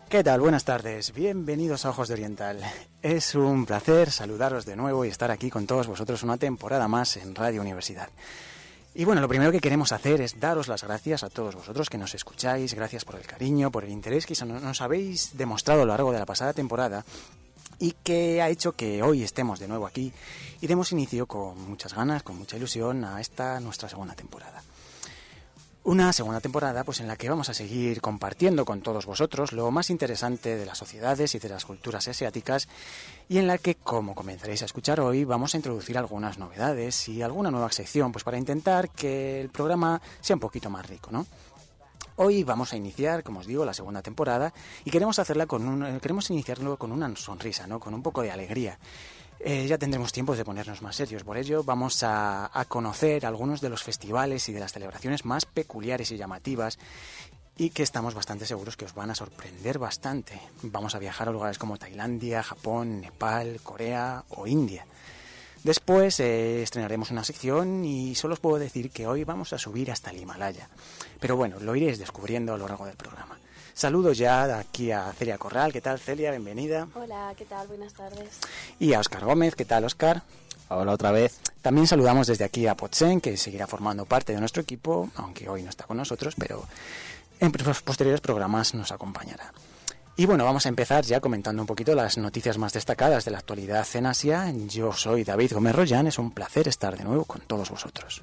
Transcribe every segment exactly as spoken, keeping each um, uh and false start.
¿Qué tal? Buenas tardes. Bienvenidos a Ojos de Oriental. Es un placer saludaros de nuevo y estar aquí con todos vosotros una temporada más en Radio Universidad. Y bueno, lo primero que queremos hacer es daros las gracias a todos vosotros que nos escucháis. Gracias por el cariño, por el interés que nos habéis demostrado a lo largo de la pasada temporada y que ha hecho que hoy estemos de nuevo aquí y demos inicio con muchas ganas, con mucha ilusión a esta nuestra segunda temporada. Una segunda temporada pues en la que vamos a seguir compartiendo con todos vosotros lo más interesante de las sociedades y de las culturas asiáticas y en la que, como comenzaréis a escuchar hoy, vamos a introducir algunas novedades y alguna nueva sección pues para intentar que el programa sea un poquito más rico, ¿no? Hoy vamos a iniciar, como os digo, la segunda temporada y queremos hacerla con un, queremos iniciarlo con una sonrisa, ¿no? Con un poco de alegría. Eh, ya tendremos tiempo de ponernos más serios, por ello vamos a, a conocer algunos de los festivales y de las celebraciones más peculiares y llamativas y que estamos bastante seguros que os van a sorprender bastante. Vamos a viajar a lugares como Tailandia, Japón, Nepal, Corea o India. Después eh, estrenaremos una sección y solo os puedo decir que hoy vamos a subir hasta el Himalaya. Pero bueno, lo iréis descubriendo a lo largo del programa. Saludos ya aquí a Celia Corral. ¿Qué tal, Celia? Bienvenida. Hola, ¿qué tal? Buenas tardes. Y a Óscar Gómez. ¿Qué tal, Óscar? Hola otra vez. También saludamos desde aquí a Potsen, que seguirá formando parte de nuestro equipo, aunque hoy no está con nosotros, pero en posteriores programas nos acompañará. Y bueno, vamos a empezar ya comentando un poquito las noticias más destacadas de la actualidad en Asia. Yo soy David Gómez Rollán, es un placer estar de nuevo con todos vosotros.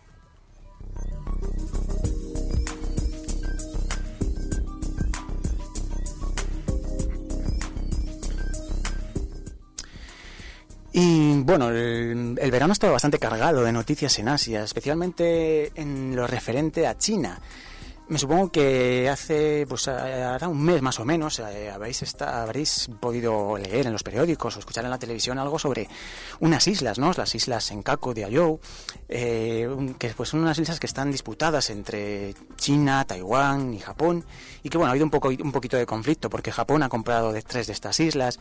Y bueno, el, el verano ha estado bastante cargado de noticias en Asia, especialmente en lo referente a China. Me supongo que hace, pues hará un mes más o menos, eh, habréis, está, habréis podido leer en los periódicos o escuchar en la televisión algo sobre unas islas, ¿no? Las islas Senkaku de Ayou, eh, que pues son unas islas que están disputadas entre China, Taiwán y Japón, y que bueno, ha habido un poco, un poquito de conflicto porque Japón ha comprado de tres de estas islas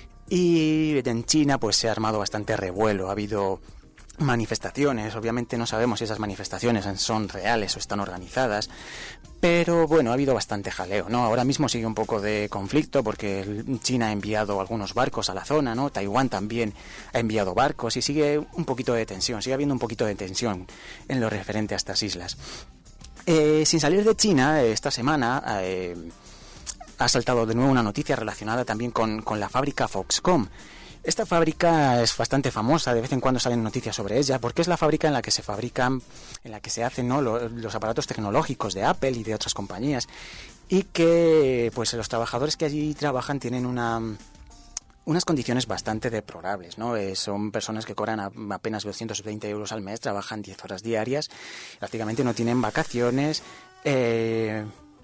y en China pues se ha armado bastante revuelo, ha habido manifestaciones, obviamente no sabemos si esas manifestaciones son reales o están organizadas, pero bueno, ha habido bastante jaleo, ¿no? Ahora mismo sigue un poco de conflicto porque China ha enviado algunos barcos a la zona, ¿no? Taiwán también ha enviado barcos y sigue un poquito de tensión, sigue habiendo un poquito de tensión en lo referente a estas islas. Eh, sin salir de China, esta semana eh, ha saltado de nuevo una noticia relacionada también con, con la fábrica Foxconn. Esta fábrica es bastante famosa, de vez en cuando salen noticias sobre ella, porque es la fábrica en la que se fabrican, en la que se hacen, ¿no?, los, los aparatos tecnológicos de Apple y de otras compañías, y que pues los trabajadores que allí trabajan tienen una unas condiciones bastante deplorables, ¿no? Eh, son personas que cobran a, apenas doscientos veinte euros al mes, trabajan diez horas diarias, prácticamente no tienen vacaciones, eh,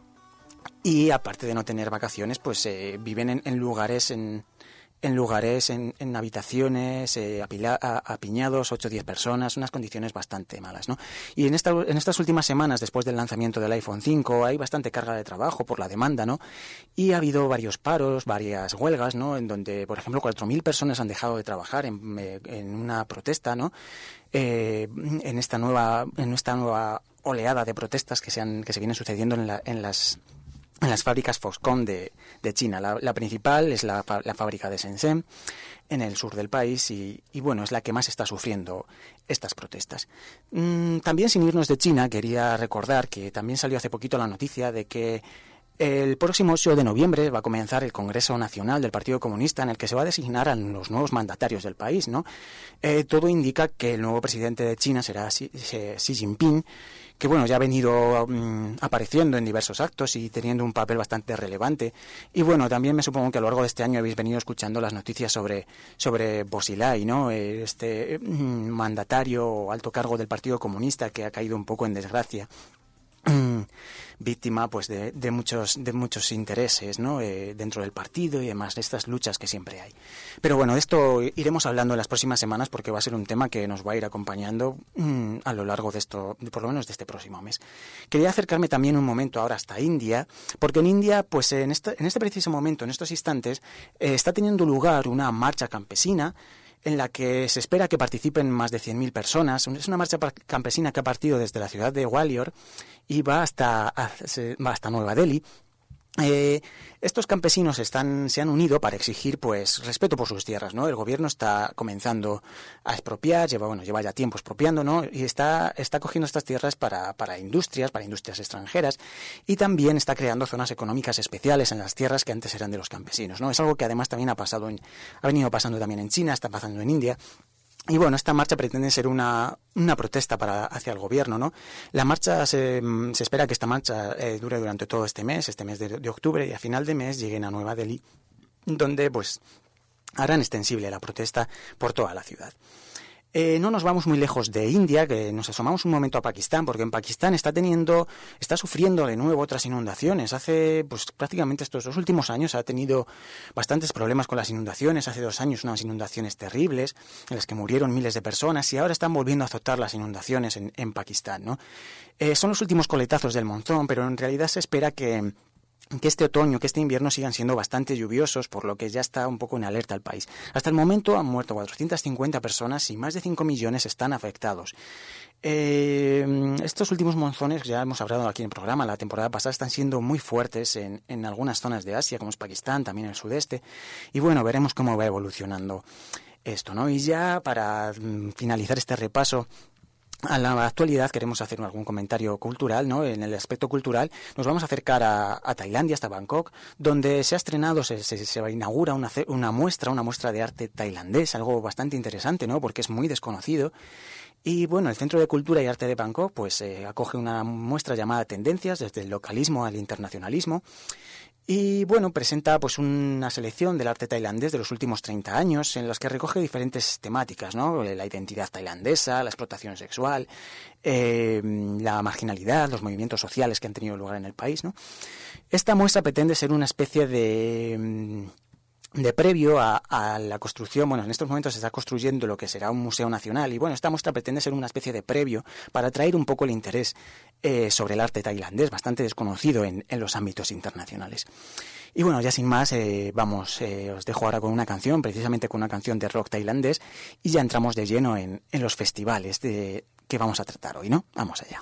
y aparte de no tener vacaciones, pues eh, viven en, en lugares en en lugares, en, en habitaciones, eh, apila, a, apiñados, ocho o diez personas, unas condiciones bastante malas, ¿no? Y en, esta, en estas últimas semanas, después del lanzamiento del iPhone cinco, hay bastante carga de trabajo por la demanda, ¿no? Y ha habido varios paros, varias huelgas, ¿no? En donde, por ejemplo, cuatro mil personas han dejado de trabajar en, en una protesta, ¿no? Eh, en esta nueva, en esta nueva oleada de protestas que se, han, que se vienen sucediendo en, la, en las... en las fábricas Foxconn de, de China. La, la principal es la, la fábrica de Shenzhen, en el sur del país, y, y bueno, es la que más está sufriendo estas protestas. Mm, también, sin irnos de China, quería recordar que también salió hace poquito la noticia de que el próximo ocho de noviembre va a comenzar el Congreso Nacional del Partido Comunista, en el que se va a designar a los nuevos mandatarios del país, ¿no? Eh, todo indica que el nuevo presidente de China será Xi, Xi Jinping, que bueno, ya ha venido um, apareciendo en diversos actos y teniendo un papel bastante relevante. Y bueno, también me supongo que a lo largo de este año habéis venido escuchando las noticias sobre, sobre Bo Xilai, ¿no? Este um, mandatario o alto cargo del Partido Comunista que ha caído un poco en desgracia. Víctima pues de, de muchos de muchos intereses, ¿no? Eh, dentro del partido y demás, de estas luchas que siempre hay. Pero bueno, de esto iremos hablando en las próximas semanas porque va a ser un tema que nos va a ir acompañando mmm, a lo largo de esto, por lo menos de este próximo mes. Quería acercarme también un momento ahora hasta India, porque en India, pues en este, en este preciso momento, en estos instantes, eh, está teniendo lugar una marcha campesina en la que se espera que participen más de cien mil personas. Es una marcha campesina que ha partido desde la ciudad de Gwalior y va hasta, va hasta Nueva Delhi. Eh, estos campesinos están, se han unido para exigir pues respeto por sus tierras, ¿no? El gobierno está comenzando a expropiar, lleva, bueno, lleva ya tiempo expropiando, ¿no? Y está, está cogiendo estas tierras para, para industrias, para industrias extranjeras, y también está creando zonas económicas especiales en las tierras que antes eran de los campesinos, ¿no? Es algo que además también ha pasado en, ha venido pasando también en China, está pasando en India. Y bueno, esta marcha pretende ser una, una protesta para, hacia el gobierno, ¿no? La marcha, se, se espera que esta marcha eh, dure durante todo este mes, este mes de, de octubre, y a final de mes lleguen a Nueva Delhi, donde pues harán extensible la protesta por toda la ciudad. Eh, no nos vamos muy lejos de India, que nos asomamos un momento a Pakistán, porque en Pakistán está teniendo, está sufriendo de nuevo otras inundaciones. Hace, pues prácticamente estos dos últimos años ha tenido bastantes problemas con las inundaciones. Hace dos años unas inundaciones terribles, en las que murieron miles de personas, y ahora están volviendo a azotar las inundaciones en, en Pakistán, ¿no? Eh, son los últimos coletazos del monzón, pero en realidad se espera que que este otoño, que este invierno sigan siendo bastante lluviosos, por lo que ya está un poco en alerta el país. Hasta el momento han muerto cuatrocientas cincuenta personas y más de cinco millones están afectados. Eh, estos últimos monzones, ya hemos hablado aquí en el programa, la temporada pasada, están siendo muy fuertes en, en algunas zonas de Asia, como es Pakistán, también en el sudeste, y bueno, veremos cómo va evolucionando esto, ¿no? Y ya para mm, finalizar este repaso a la actualidad, queremos hacer algún comentario cultural, ¿no? En el aspecto cultural nos vamos a acercar a, a Tailandia, hasta Bangkok, donde se ha estrenado, se, se, se inaugura una, una muestra, una muestra de arte tailandés, algo bastante interesante, ¿no? Porque es muy desconocido. Y bueno, el Centro de Cultura y Arte de Bangkok pues eh, acoge una muestra llamada Tendencias, desde el localismo al internacionalismo. Y bueno, presenta pues una selección del arte tailandés de los últimos treinta años, en las que recoge diferentes temáticas, ¿no? La identidad tailandesa, la explotación sexual, eh, la marginalidad, los movimientos sociales que han tenido lugar en el país, ¿no? Esta muestra pretende ser una especie de de previo a, a la construcción. Bueno, en estos momentos se está construyendo lo que será un museo nacional, y bueno, esta muestra pretende ser una especie de previo para atraer un poco el interés eh, sobre el arte tailandés, bastante desconocido en, en los ámbitos internacionales. Y bueno, ya sin más, eh, vamos, eh, os dejo ahora con una canción, precisamente con una canción de rock tailandés, y ya entramos de lleno en, en los festivales de, que vamos a tratar hoy, ¿no? Vamos allá.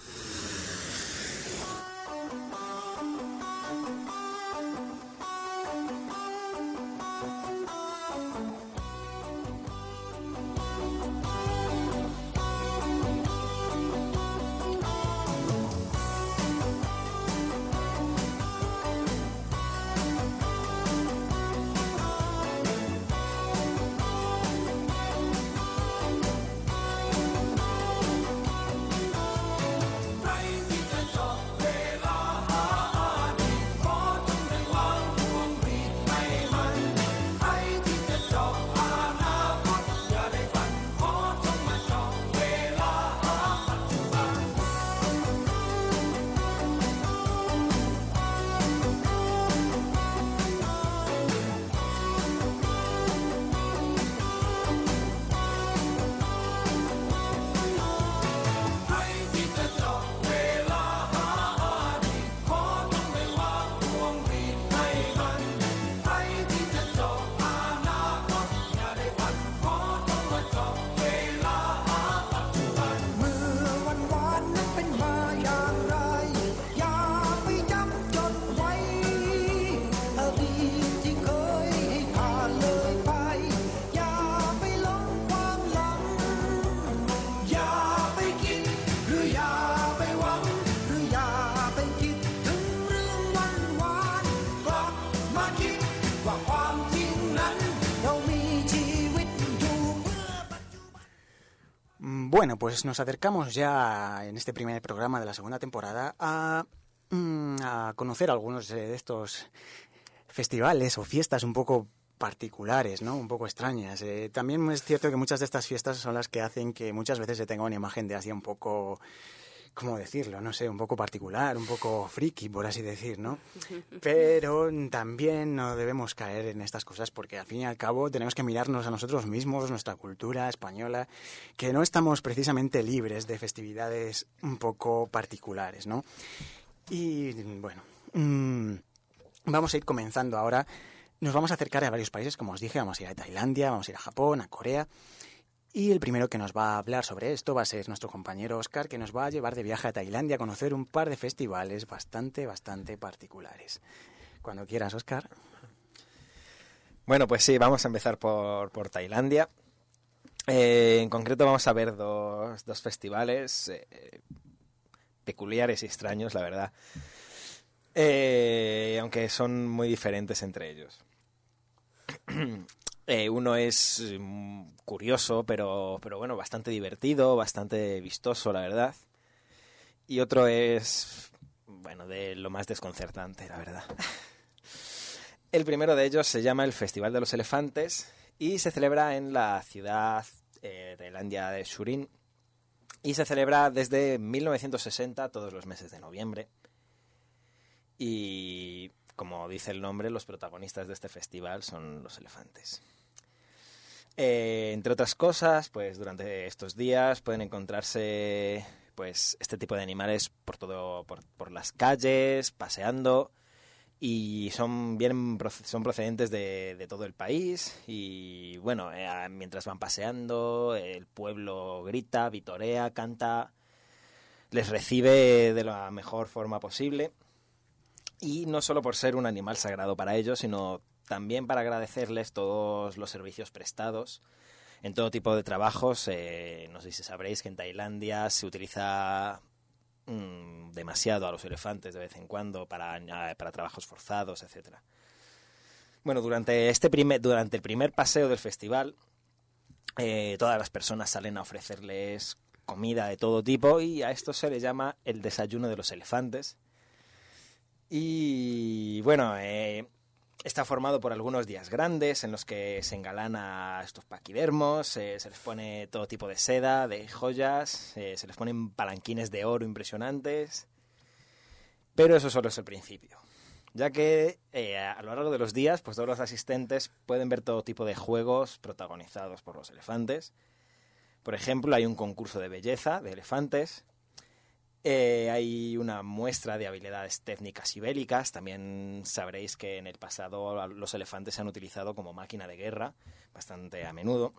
Bueno, pues nos acercamos ya en este primer programa de la segunda temporada a, a conocer algunos de estos festivales o fiestas un poco particulares, ¿no? Un poco extrañas. Eh, también es cierto que muchas de estas fiestas son las que hacen que muchas veces se tenga una imagen de Asia un poco, ¿cómo decirlo? No sé, un poco particular, un poco friki, por así decir, ¿no? Pero también no debemos caer en estas cosas, porque al fin y al cabo tenemos que mirarnos a nosotros mismos, nuestra cultura española, que no estamos precisamente libres de festividades un poco particulares, ¿no? Y bueno, mmm, vamos a ir comenzando ahora. Nos vamos a acercar a varios países, como os dije, vamos a ir a Tailandia, vamos a ir a Japón, a Corea. Y el primero que nos va a hablar sobre esto va a ser nuestro compañero Óscar, que nos va a llevar de viaje a Tailandia a conocer un par de festivales bastante, bastante particulares. Cuando quieras, Óscar. Bueno, pues sí, vamos a empezar por, por Tailandia. Eh, en concreto vamos a ver dos, dos festivales eh, peculiares y extraños, la verdad. Eh, aunque son muy diferentes entre ellos. eh, uno es um, curioso, pero, pero bueno, bastante divertido, bastante vistoso, la verdad. Y otro es, bueno, de lo más desconcertante, la verdad. El primero de ellos se llama el Festival de los Elefantes y se celebra en la ciudad eh, tailandia de Surin. Y se celebra desde mil novecientos sesenta, todos los meses de noviembre. Y, como dice el nombre, los protagonistas de este festival son los elefantes. Eh, entre otras cosas, pues durante estos días pueden encontrarse pues este tipo de animales por todo, por, por las calles, paseando, y son bien son procedentes de, de todo el país. Y bueno, eh, mientras van paseando, el pueblo grita, vitorea, canta, les recibe de la mejor forma posible. Y no solo por ser un animal sagrado para ellos, sino también para agradecerles todos los servicios prestados en todo tipo de trabajos. Eh, no sé si sabréis que en Tailandia se utiliza mmm, demasiado a los elefantes de vez en cuando para, para trabajos forzados, etcétera. Bueno, durante, este primer, durante el primer paseo del festival, eh, todas las personas salen a ofrecerles comida de todo tipo, y a esto se le llama el desayuno de los elefantes. Y bueno, eh, está formado por algunos días grandes en los que se engalana a estos paquidermos, eh, se les pone todo tipo de seda, de joyas, eh, se les ponen palanquines de oro impresionantes. Pero eso solo es el principio, ya que eh, a lo largo de los días, pues todos los asistentes pueden ver todo tipo de juegos protagonizados por los elefantes. Por ejemplo, hay un concurso de belleza de elefantes. Eh, hay una muestra de habilidades técnicas y bélicas. También sabréis que en el pasado los elefantes se han utilizado como máquina de guerra bastante a menudo.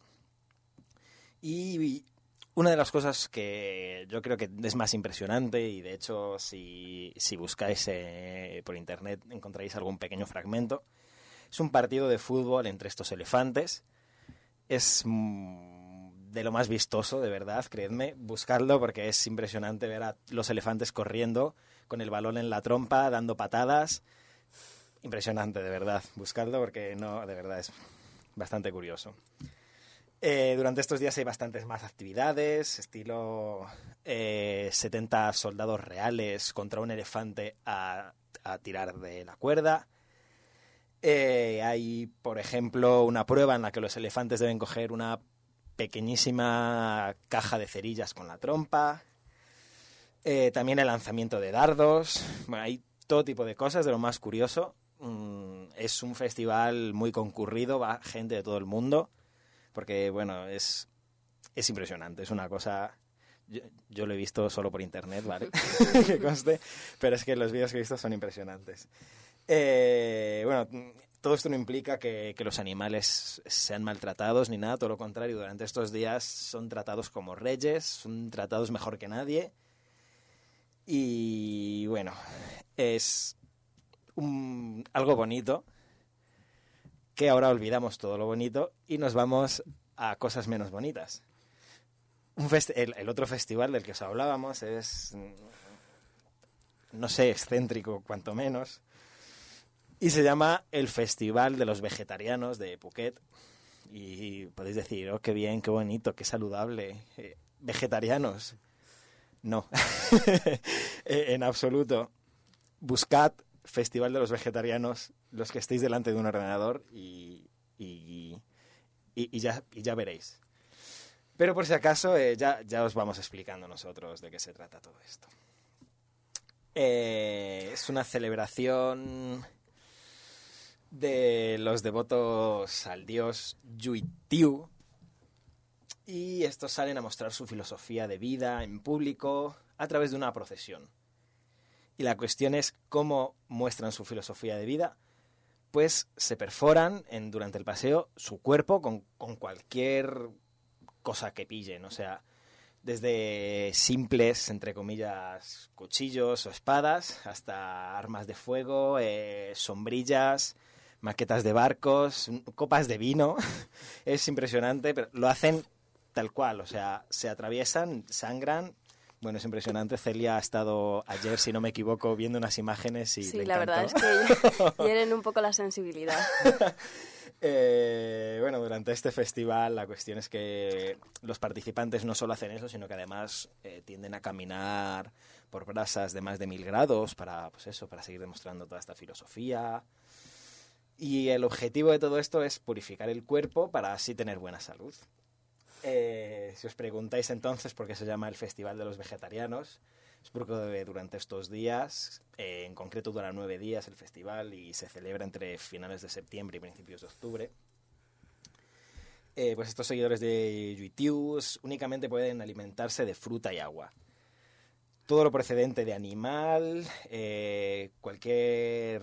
Y una de las cosas que yo creo que es más impresionante, y de hecho si, si buscáis eh, por internet encontraréis algún pequeño fragmento, es un partido de fútbol entre estos elefantes. Es de lo más vistoso, de verdad, creedme, buscadlo porque es impresionante ver a los elefantes corriendo con el balón en la trompa, dando patadas. Impresionante, de verdad, buscadlo porque no, de verdad es bastante curioso. Eh, durante estos días hay bastantes más actividades, estilo eh, setenta soldados reales contra un elefante a, a tirar de la cuerda. Eh, hay, por ejemplo, una prueba en la que los elefantes deben coger una pequeñísima caja de cerillas con la trompa. Eh, también el lanzamiento de dardos. Bueno, hay todo tipo de cosas, de lo más curioso. Mm, es un festival muy concurrido, va gente de todo el mundo, porque, bueno, es, es impresionante, es una cosa... Yo, yo lo he visto solo por internet, ¿vale? Que conste, pero es que los vídeos que he visto son impresionantes. Eh, bueno, todo esto no implica que, que los animales sean maltratados ni nada, todo lo contrario. Durante estos días son tratados como reyes, son tratados mejor que nadie. Y bueno, es un, algo bonito, que ahora olvidamos todo lo bonito y nos vamos a cosas menos bonitas. Un fest- el, el otro festival del que os hablábamos es, no sé, excéntrico cuanto menos. Y se llama el Festival de los Vegetarianos de Phuket. Y podéis decir, oh, qué bien, qué bonito, qué saludable. Eh, ¿Vegetarianos? No, en absoluto. Buscad Festival de los Vegetarianos, los que estéis delante de un ordenador, y, y, y, y, ya, y ya veréis. Pero por si acaso, eh, ya, ya os vamos explicando nosotros de qué se trata todo esto. Eh, es una celebración de los devotos al dios Yuitiu, y estos salen a mostrar su filosofía de vida en público a través de una procesión. Y la cuestión es cómo muestran su filosofía de vida. Pues se perforan en, durante el paseo su cuerpo con, con cualquier cosa que pillen. O sea, desde simples, entre comillas, cuchillos o espadas, hasta armas de fuego, eh, sombrillas, maquetas de barcos, copas de vino. Es impresionante, pero lo hacen tal cual, o sea, se atraviesan, sangran. Bueno, es impresionante. Celia ha estado ayer, si no me equivoco, viendo unas imágenes y sí, le la encantó. verdad es que hieren un poco la sensibilidad. eh, bueno, durante este festival la cuestión es que los participantes no solo hacen eso, sino que además eh, tienden a caminar por brasas de más de mil grados para, pues eso, para seguir demostrando toda esta filosofía. Y el objetivo de todo esto es purificar el cuerpo para así tener buena salud. Eh, si os preguntáis entonces por qué se llama el Festival de los Vegetarianos, es porque durante estos días, eh, en concreto dura nueve días el festival y se celebra entre finales de septiembre y principios de octubre. Eh, pues estos seguidores de Yuitius únicamente pueden alimentarse de fruta y agua. Todo lo procedente de animal, eh, cualquier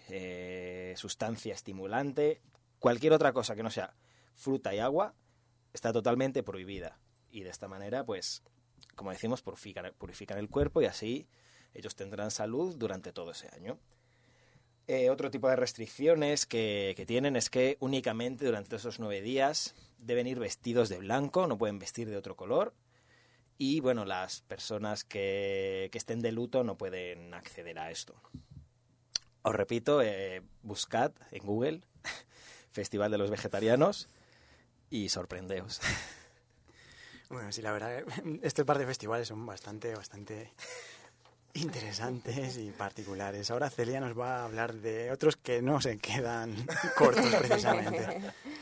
eh, sustancia estimulante, cualquier otra cosa que no sea fruta y agua, está totalmente prohibida. Y de esta manera, pues, como decimos, purifican, purifican el cuerpo y así ellos tendrán salud durante todo ese año. Eh, otro tipo de restricciones que, que tienen es que únicamente durante esos nueve días deben ir vestidos de blanco, no pueden vestir de otro color. Y, bueno, las personas que, que estén de luto no pueden acceder a esto. Os repito, eh, buscad en Google Festival de los Vegetarianos y sorprendeos. Bueno, sí, la verdad, este par de festivales son bastante, bastante interesantes y particulares. Ahora Celia nos va a hablar de otros que no se quedan cortos, precisamente.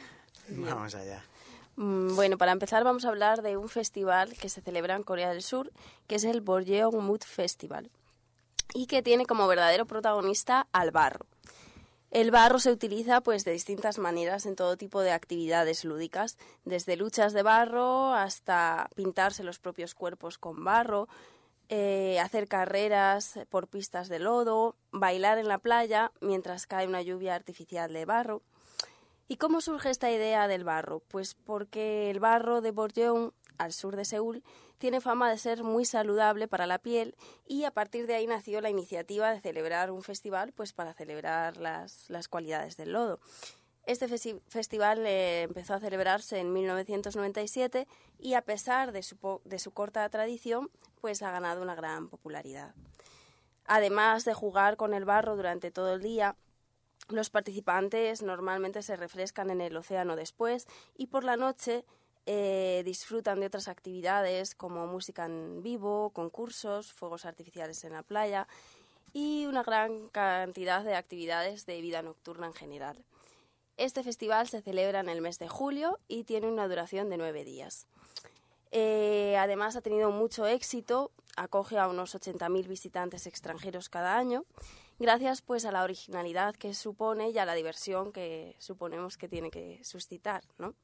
Vamos allá. Bueno, para empezar vamos a hablar de un festival que se celebra en Corea del Sur, que es el Borjeong Mood Festival, y que tiene como verdadero protagonista al barro. El barro se utiliza pues de distintas maneras en todo tipo de actividades lúdicas, desde luchas de barro hasta pintarse los propios cuerpos con barro, eh, hacer carreras por pistas de lodo, bailar en la playa mientras cae una lluvia artificial de barro. ¿Y cómo surge esta idea del barro? Pues porque el barro de Borjeong, al sur de Seúl, tiene fama de ser muy saludable para la piel y a partir de ahí nació la iniciativa de celebrar un festival pues para celebrar las, las cualidades del lodo. Este festi- festival eh, empezó a celebrarse en mil novecientos noventa y siete y a pesar de su, po- de su corta tradición pues ha ganado una gran popularidad. Además de jugar con el barro durante todo el día, los participantes normalmente se refrescan en el océano después y por la noche eh, disfrutan de otras actividades como música en vivo, concursos, fuegos artificiales en la playa y una gran cantidad de actividades de vida nocturna en general. Este festival se celebra en el mes de julio y tiene una duración de nueve días. Eh, además ha tenido mucho éxito, acoge a unos ochenta mil visitantes extranjeros cada año, gracias pues a la originalidad que supone y a la diversión que suponemos que tiene que suscitar, ¿no?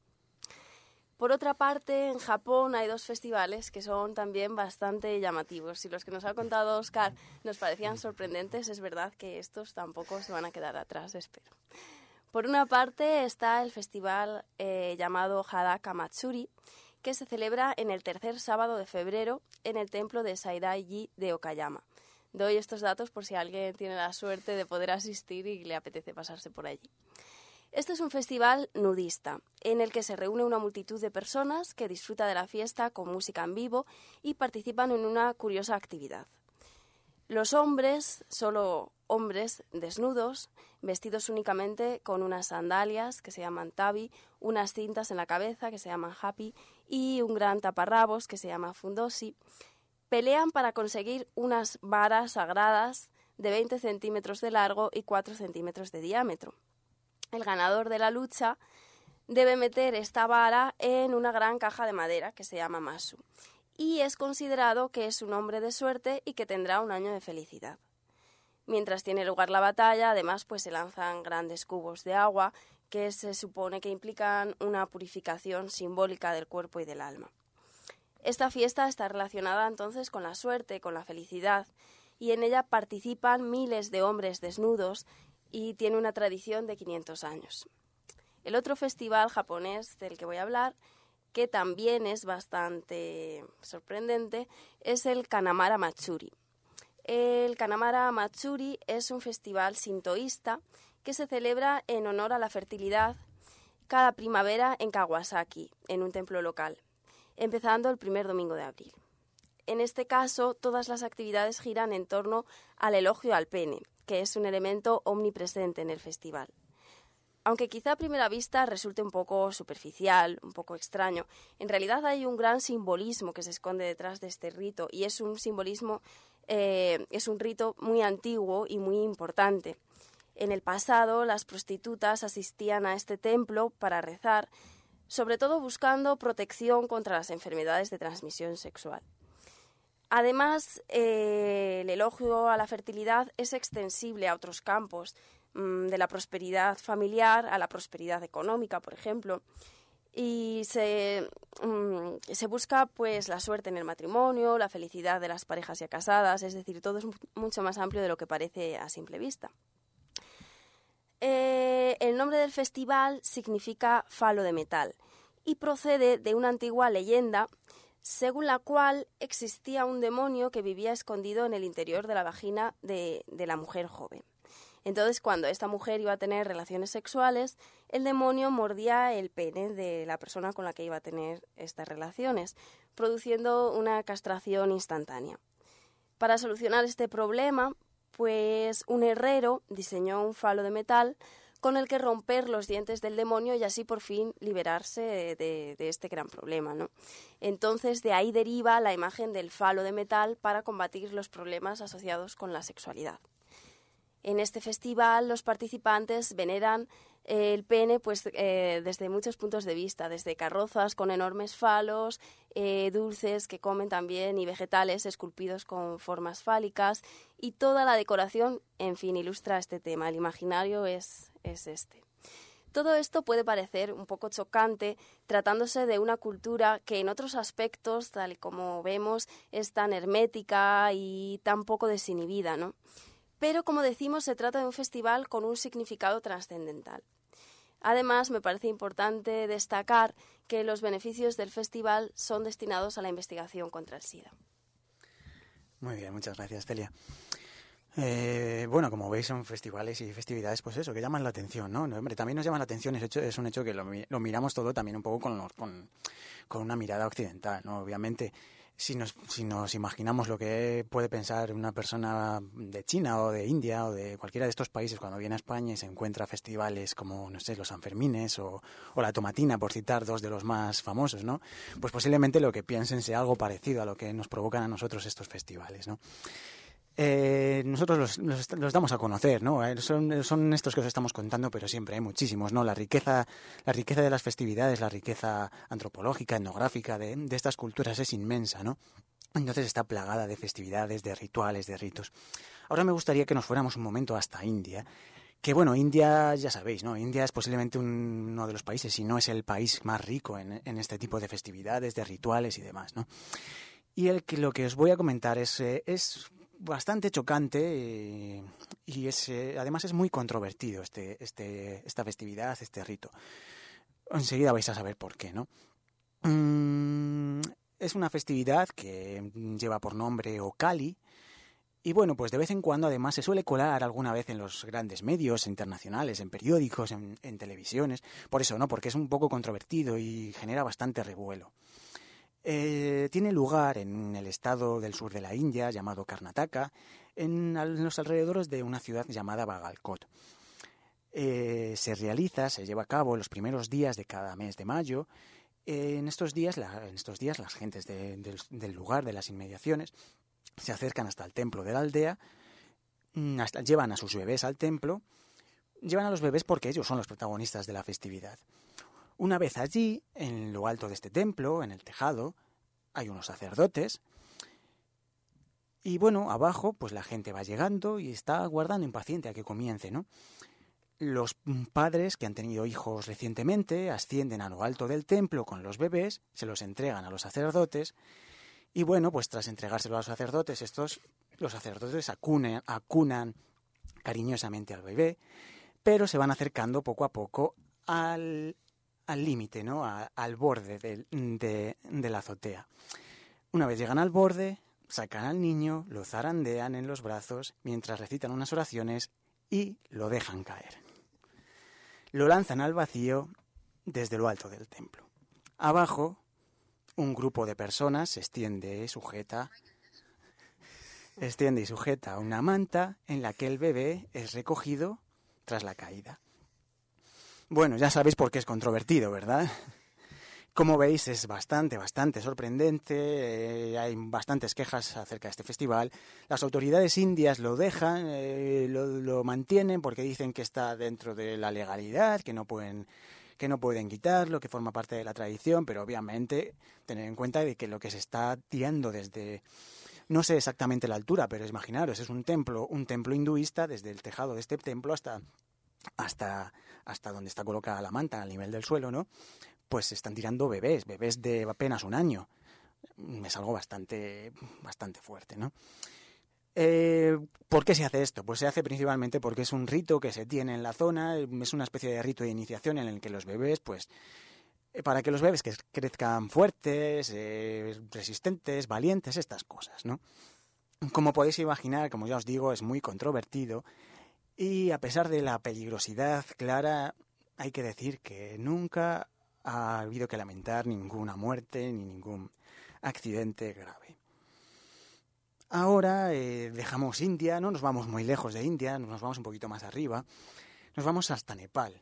Por otra parte, en Japón hay dos festivales que son también bastante llamativos. Si los que nos ha contado Oscar nos parecían sorprendentes, es verdad que estos tampoco se van a quedar atrás, espero. Por una parte está el festival eh, llamado Hadaka Matsuri, que se celebra en el tercer sábado de febrero en el templo de Saidai-ji de Okayama. Doy estos datos por si alguien tiene la suerte de poder asistir y le apetece pasarse por allí. Este es un festival nudista, en el que se reúne una multitud de personas que disfruta de la fiesta con música en vivo y participan en una curiosa actividad. Los hombres, solo hombres desnudos, vestidos únicamente con unas sandalias que se llaman tabi, unas cintas en la cabeza que se llaman hapi y un gran taparrabos que se llama fundoshi, pelean para conseguir unas varas sagradas de veinte centímetros de largo y cuatro centímetros de diámetro. El ganador de la lucha debe meter esta vara en una gran caja de madera que se llama masu y es considerado que es un hombre de suerte y que tendrá un año de felicidad. Mientras tiene lugar la batalla, además, pues se lanzan grandes cubos de agua que se supone que implican una purificación simbólica del cuerpo y del alma. Esta fiesta está relacionada entonces con la suerte, con la felicidad, y en ella participan miles de hombres desnudos y tiene una tradición de quinientos años. El otro festival japonés del que voy a hablar que también es bastante sorprendente, es el Kanamara Matsuri. El Kanamara Matsuri es un festival sintoísta que se celebra en honor a la fertilidad cada primavera en Kawasaki, en un templo local, empezando el primer domingo de abril. En este caso, todas las actividades giran en torno al elogio al pene, que es un elemento omnipresente en el festival. Aunque quizá a primera vista resulte un poco superficial, un poco extraño, en realidad hay un gran simbolismo que se esconde detrás de este rito, y es un simbolismo, eh, es un rito muy antiguo y muy importante. En el pasado, las prostitutas asistían a este templo para rezar, sobre todo buscando protección contra las enfermedades de transmisión sexual. Además, eh, el elogio a la fertilidad es extensible a otros campos, mmm, de la prosperidad familiar a la prosperidad económica, por ejemplo, y se, mmm, se busca pues la suerte en el matrimonio, la felicidad de las parejas ya casadas, es decir, todo es mucho más amplio de lo que parece a simple vista. Eh, el nombre del festival significa falo de metal y procede de una antigua leyenda según la cual existía un demonio que vivía escondido en el interior de la vagina de, de la mujer joven. Entonces, cuando esta mujer iba a tener relaciones sexuales, el demonio mordía el pene de la persona con la que iba a tener estas relaciones, produciendo una castración instantánea. Para solucionar este problema, pues un herrero diseñó un falo de metal con el que romper los dientes del demonio y así por fin liberarse de, de, de este gran problema, ¿no? Entonces, de ahí deriva la imagen del falo de metal para combatir los problemas asociados con la sexualidad. En este festival, los participantes veneran eh, el pene pues, eh, desde muchos puntos de vista, desde carrozas con enormes falos, eh, dulces que comen también y vegetales esculpidos con formas fálicas, y toda la decoración, en fin, ilustra este tema. El imaginario es, es este. Todo esto puede parecer un poco chocante, tratándose de una cultura que en otros aspectos, tal y como vemos, es tan hermética y tan poco desinhibida, ¿no? Pero, como decimos, se trata de un festival con un significado trascendental. Además, me parece importante destacar que los beneficios del festival son destinados a la investigación contra el SIDA. Muy bien, muchas gracias, Celia. Eh, bueno, como veis, son festivales y festividades, pues eso, que llaman la atención, ¿no? Hombre, también nos llama la atención, es, hecho, es un hecho que lo, lo miramos todo también un poco con, los, con, con una mirada occidental, ¿no? Obviamente, si nos, si nos imaginamos lo que puede pensar una persona de China o de India o de cualquiera de estos países cuando viene a España y se encuentra festivales como, no sé, los Sanfermines o, o la Tomatina, por citar dos de los más famosos, ¿no? Pues posiblemente lo que piensen sea algo parecido a lo que nos provocan a nosotros estos festivales, ¿no? Eh, nosotros los, los, los damos a conocer, ¿no? Eh, son, son estos que os estamos contando, pero siempre hay muchísimos, ¿no? La riqueza, la riqueza de las festividades, la riqueza antropológica, etnográfica de, de estas culturas es inmensa, ¿no? Entonces está plagada de festividades, de rituales, de ritos. Ahora me gustaría que nos fuéramos un momento hasta India, que bueno, India, ya sabéis, ¿no? India es posiblemente un, uno de los países, si no es el país más rico en, en este tipo de festividades, de rituales y demás, ¿no? Y el que, lo que os voy a comentar es... Eh, es bastante chocante eh, y es eh, además es muy controvertido este, este, esta festividad, este rito. Enseguida vais a saber por qué, ¿no? Mm, es una festividad que lleva por nombre Okali y bueno, pues de vez en cuando además se suele colar alguna vez en los grandes medios internacionales, en periódicos, en, en televisiones. Por eso, ¿no? Porque es un poco controvertido y genera bastante revuelo. Eh, tiene lugar en el estado del sur de la India, llamado Karnataka, en, en los alrededores de una ciudad llamada Bagalkot. Eh, se realiza, se lleva a cabo en los primeros días de cada mes de mayo. Eh, en, estos días, la, en estos días las gentes de, de, del lugar, de las inmediaciones, se acercan hasta el templo de la aldea, hasta, llevan a sus bebés al templo, llevan a los bebés porque ellos son los protagonistas de la festividad. Una vez allí, en lo alto de este templo, en el tejado, hay unos sacerdotes. Y bueno, abajo, pues la gente va llegando y está aguardando impaciente a que comience, ¿no? Los padres que han tenido hijos recientemente ascienden a lo alto del templo con los bebés, se los entregan a los sacerdotes. Y bueno, pues tras entregárselo a los sacerdotes, estos, los sacerdotes acunan, acunan cariñosamente al bebé, pero se van acercando poco a poco al... al límite, ¿no? A, al borde de, de, de la azotea. Una vez llegan al borde, sacan al niño, lo zarandean en los brazos mientras recitan unas oraciones y lo dejan caer. Lo lanzan al vacío desde lo alto del templo. Abajo, un grupo de personas se extiende sujeta, extiende y sujeta una manta en la que el bebé es recogido tras la caída. Bueno, ya sabéis por qué es controvertido, ¿verdad? Como veis, es bastante, bastante sorprendente. Eh, hay bastantes quejas acerca de este festival. Las autoridades indias lo dejan, eh, lo, lo mantienen porque dicen que está dentro de la legalidad, que no pueden, que no pueden quitarlo, que forma parte de la tradición, pero obviamente tener en cuenta de que lo que se está tirando desde, no sé exactamente la altura, pero imaginaros, es un templo, un templo hinduista, desde el tejado de este templo hasta, hasta, hasta donde está colocada la manta, al nivel del suelo, ¿no? Pues se están tirando bebés, bebés de apenas un año. Es algo bastante, bastante fuerte, ¿no? Eh, ¿Por qué se hace esto? Pues se hace principalmente porque es un rito que se tiene en la zona, es una especie de rito de iniciación en el que los bebés, pues, para que los bebés que crezcan fuertes, eh, resistentes, valientes, estas cosas, ¿no? Como podéis imaginar, como ya os digo, es muy controvertido y a pesar de la peligrosidad clara, hay que decir que nunca ha habido que lamentar ninguna muerte ni ningún accidente grave. Ahora eh, dejamos India, no nos vamos muy lejos de India, nos vamos un poquito más arriba, nos vamos hasta Nepal.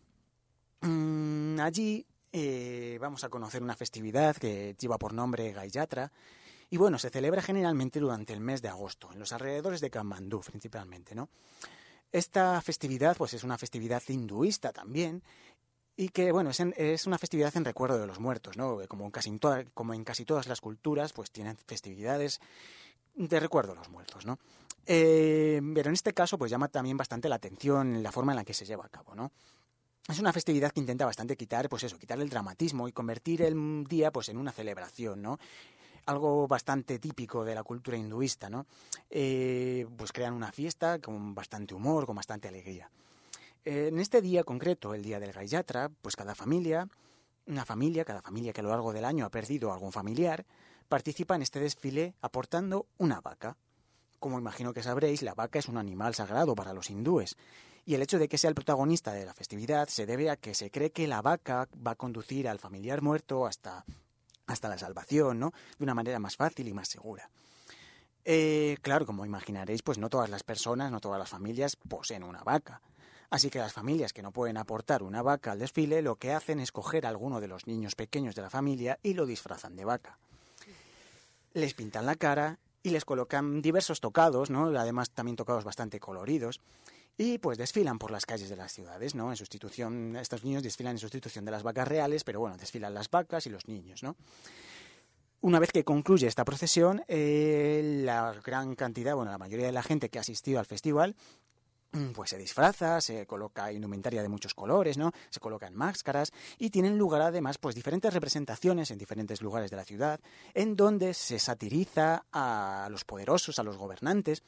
Mm, allí eh, vamos a conocer una festividad que lleva por nombre Gai Yatra y bueno, se celebra generalmente durante el mes de agosto, en los alrededores de Katmandú principalmente, ¿no? Esta festividad pues es una festividad hinduista también. Y que, bueno, es, en, es una festividad en recuerdo de los muertos, ¿no? Como en, casi toda, como en casi todas las culturas, pues tienen festividades de recuerdo de los muertos, ¿no? Eh, pero en este caso, pues llama también bastante la atención la forma en la que se lleva a cabo, ¿no? Es una festividad que intenta bastante quitar, pues eso, quitar el dramatismo y convertir el día, pues, en una celebración, ¿no? Algo bastante típico de la cultura hinduista, ¿no? Eh, pues crean una fiesta con bastante humor, con bastante alegría. En este día concreto, el día del Gai Yatra, pues cada familia, una familia, cada familia que a lo largo del año ha perdido a algún familiar, participa en este desfile aportando una vaca. Como imagino que sabréis, la vaca es un animal sagrado para los hindúes, y el hecho de que sea el protagonista de la festividad se debe a que se cree que la vaca va a conducir al familiar muerto hasta, hasta la salvación, ¿no? De una manera más fácil y más segura. Eh, claro, como imaginaréis, pues no todas las personas, no todas las familias poseen una vaca. Así que las familias que no pueden aportar una vaca al desfile lo que hacen es coger a alguno de los niños pequeños de la familia y lo disfrazan de vaca. Les pintan la cara y les colocan diversos tocados, ¿no? Además también tocados bastante coloridos, y pues desfilan por las calles de las ciudades, ¿no? En sustitución, estos niños desfilan en sustitución de las vacas reales, pero bueno, desfilan las vacas y los niños, ¿no? Una vez que concluye esta procesión, eh, la gran cantidad, bueno, la mayoría de la gente que ha asistido al festival pues se disfraza, se coloca indumentaria de muchos colores, ¿no? Se colocan máscaras y tienen lugar además pues diferentes representaciones en diferentes lugares de la ciudad en donde se satiriza a los poderosos, a los gobernantes,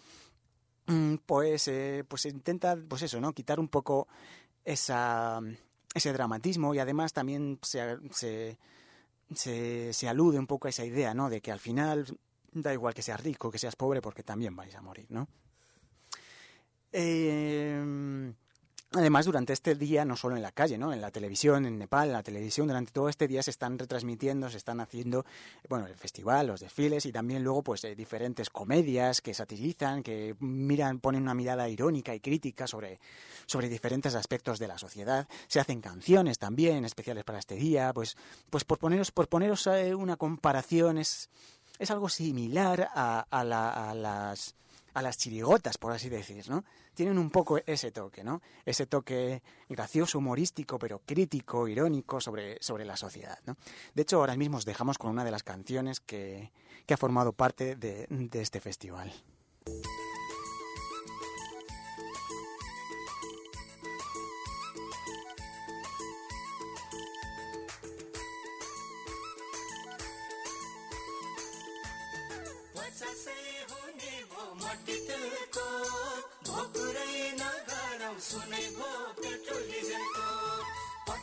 pues eh, pues se intenta pues eso, ¿no? Quitar un poco esa ese dramatismo y además también se se, se se alude un poco a esa idea, ¿no? De que al final da igual que seas rico, que seas pobre, porque también vais a morir, ¿no? Eh, además, durante este día, no solo en la calle, ¿no? En la televisión, en Nepal, en la televisión, durante todo este día se están retransmitiendo, se están haciendo, bueno, el festival, los desfiles y también luego, pues, eh, diferentes comedias que satirizan, que miran, ponen una mirada irónica y crítica sobre, sobre diferentes aspectos de la sociedad. Se hacen canciones también, especiales para este día, pues, pues por poneros, por poneros eh, una comparación, es, es algo similar a, a, la, a las... a las chirigotas, por así decir, ¿no? Tienen un poco ese toque, ¿no? Ese toque gracioso, humorístico, pero crítico, irónico sobre, sobre la sociedad, ¿no? De hecho, ahora mismo os dejamos con una de las canciones que, que ha formado parte de, de este festival.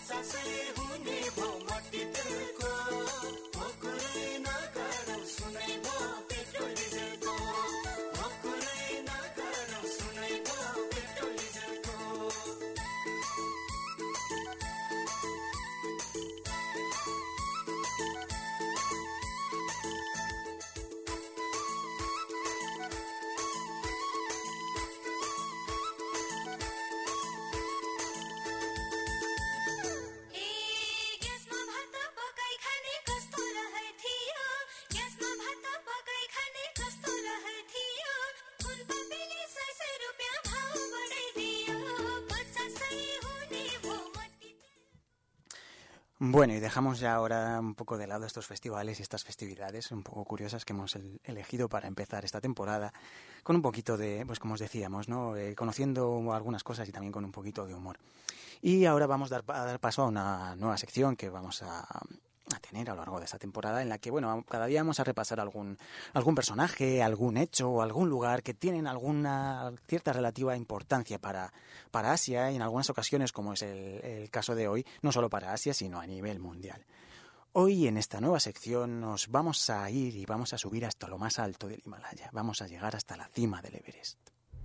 Bueno, y dejamos ya ahora un poco de lado estos festivales y estas festividades un poco curiosas que hemos el- elegido para empezar esta temporada, con un poquito de, pues como os decíamos, ¿no? Eh, conociendo algunas cosas y también con un poquito de humor. Y ahora vamos a dar, a dar paso a una nueva sección que vamos a, a tener a lo largo de esta temporada, en la que, bueno, cada día vamos a repasar algún, algún personaje, algún hecho o algún lugar que tienen alguna cierta relativa importancia para, para Asia, y en algunas ocasiones, como es el, el caso de hoy, no solo para Asia, sino a nivel mundial. Hoy, en esta nueva sección, nos vamos a ir y vamos a subir hasta lo más alto del Himalaya. Vamos a llegar hasta la cima del Everest.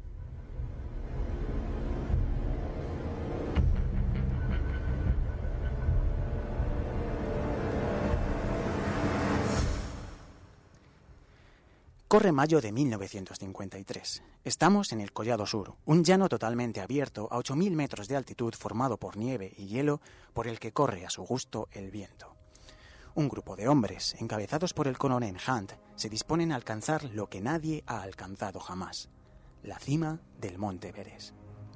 Corre mayo de mil novecientos cincuenta y tres. Estamos en el Collado Sur, un llano totalmente abierto a ocho mil metros de altitud formado por nieve y hielo por el que corre a su gusto el viento. Un grupo de hombres, encabezados por el coronel Hunt, se disponen a alcanzar lo que nadie ha alcanzado jamás, la cima del Monte Everest.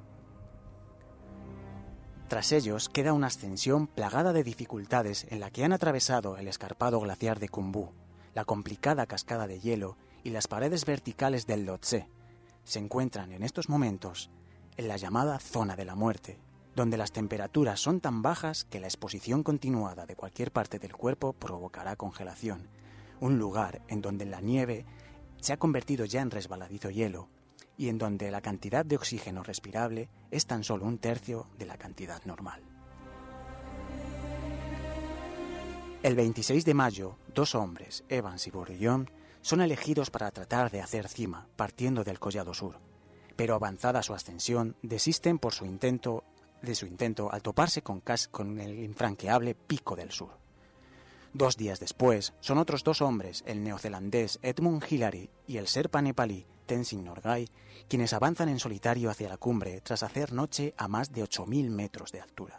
Tras ellos queda una ascensión plagada de dificultades en la que han atravesado el escarpado glaciar de Khumbu, la complicada cascada de hielo y las paredes verticales del Lhotse. Se encuentran en estos momentos en la llamada zona de la muerte, donde las temperaturas son tan bajas que la exposición continuada de cualquier parte del cuerpo provocará congelación, un lugar en donde la nieve se ha convertido ya en resbaladizo hielo y en donde la cantidad de oxígeno respirable es tan solo un tercio de la cantidad normal. El veintiséis de mayo, dos hombres, Evans y Bourillon, son elegidos para tratar de hacer cima, partiendo del Collado Sur, pero avanzada su ascensión, desisten por su intento, de su intento al toparse con, con el infranqueable Pico del Sur. Dos días después, son otros dos hombres, el neozelandés Edmund Hillary y el serpa nepalí Tenzin Norgay, quienes avanzan en solitario hacia la cumbre tras hacer noche a más de ocho mil metros de altura.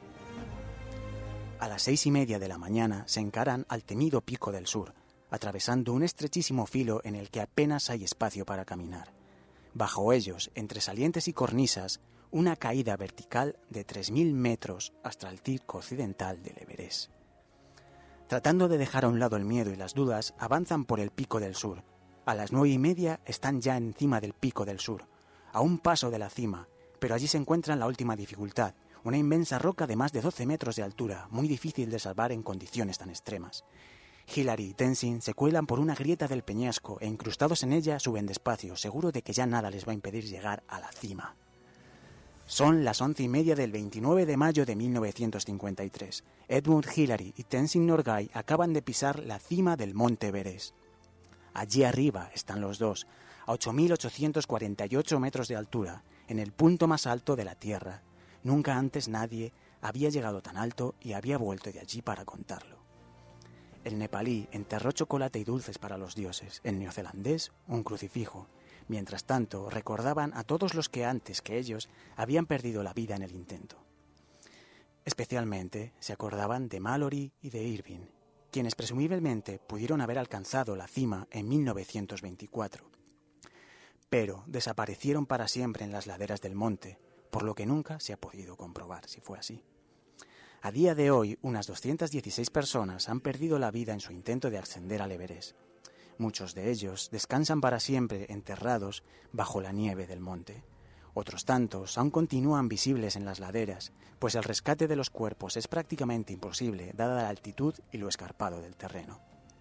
A las seis y media de la mañana se encaran al temido Pico del Sur, atravesando un estrechísimo filo en el que apenas hay espacio para caminar. Bajo ellos, entre salientes y cornisas, una caída vertical de tres mil metros hasta el pico occidental del Everest. Tratando de dejar a un lado el miedo y las dudas, avanzan por el Pico del Sur. A las nueve y media están ya encima del Pico del Sur, a un paso de la cima, pero allí se encuentra la última dificultad, una inmensa roca de más de doce metros de altura, muy difícil de salvar en condiciones tan extremas. Hillary y Tenzin se cuelan por una grieta del peñasco e incrustados en ella suben despacio, seguro de que ya nada les va a impedir llegar a la cima. Son las once y media del veintinueve de mayo de mil novecientos cincuenta y tres. Edmund Hillary y Tenzin Norgay acaban de pisar la cima del Monte Everest. Allí arriba están los dos, a ocho mil ochocientos cuarenta y ocho metros de altura, en el punto más alto de la Tierra. Nunca antes nadie había llegado tan alto y había vuelto de allí para contarlo. El nepalí enterró chocolate y dulces para los dioses, el neozelandés un crucifijo. Mientras tanto, recordaban a todos los que antes que ellos habían perdido la vida en el intento. Especialmente se acordaban de Mallory y de Irving, quienes presumiblemente pudieron haber alcanzado la cima en mil novecientos veinticuatro. Pero desaparecieron para siempre en las laderas del monte, por lo que nunca se ha podido comprobar si fue así. A día de hoy, unas doscientas dieciséis personas han perdido la vida en su intento de ascender al Everest. Muchos de ellos descansan para siempre enterrados bajo la nieve del monte. Otros tantos aún continúan visibles en las laderas, pues el rescate de los cuerpos es prácticamente imposible dada la altitud y lo escarpado del terreno.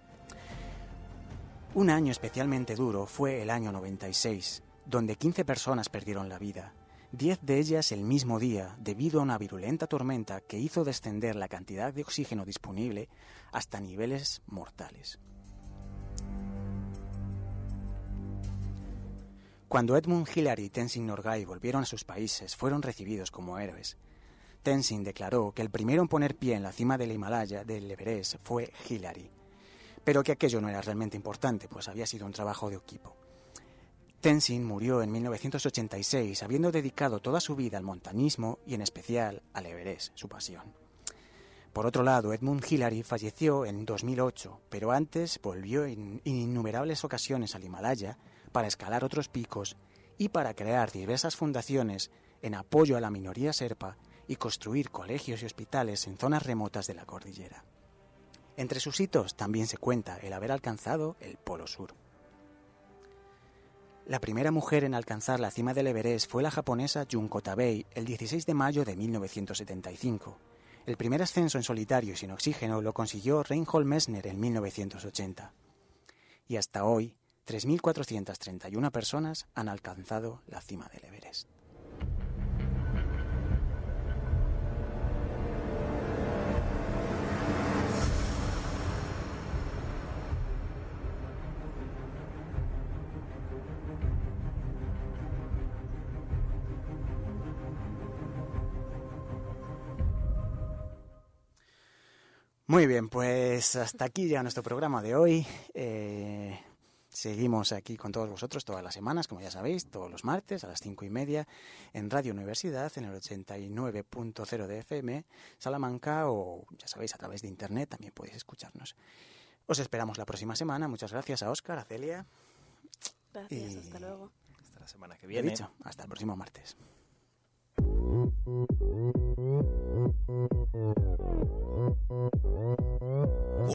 Un año especialmente duro fue el año noventa y seis, donde quince personas perdieron la vida. diez de ellas el mismo día debido a una virulenta tormenta que hizo descender la cantidad de oxígeno disponible hasta niveles mortales. Cuando Edmund Hillary y Tenzin Norgay volvieron a sus países, fueron recibidos como héroes. Tenzin declaró que el primero en poner pie en la cima del Himalaya, del Everest, fue Hillary, pero que aquello no era realmente importante, pues había sido un trabajo de equipo. Tenzin murió en mil novecientos ochenta y seis, habiendo dedicado toda su vida al montañismo y en especial al Everest, su pasión. Por otro lado, Edmund Hillary falleció en dos mil ocho, pero antes volvió en innumerables ocasiones al Himalaya para escalar otros picos y para crear diversas fundaciones en apoyo a la minoría serpa y construir colegios y hospitales en zonas remotas de la cordillera. Entre sus hitos también se cuenta el haber alcanzado el Polo Sur. La primera mujer en alcanzar la cima del Everest fue la japonesa Junko Tabei el dieciséis de mayo de mil novecientos setenta y cinco. El primer ascenso en solitario y sin oxígeno lo consiguió Reinhold Messner en mil novecientos ochenta. Y hasta hoy, tres mil cuatrocientas treinta y una personas han alcanzado la cima del Everest. Muy bien, pues hasta aquí ya nuestro programa de hoy. Eh, seguimos aquí con todos vosotros todas las semanas, como ya sabéis, todos los martes a las cinco y media en Radio Universidad, en el ochenta y nueve punto cero de F M, Salamanca, o ya sabéis, a través de Internet también podéis escucharnos. Os esperamos la próxima semana. Muchas gracias a Óscar, a Celia. Gracias, y... hasta luego. Hasta la semana que viene. He dicho, hasta el próximo martes.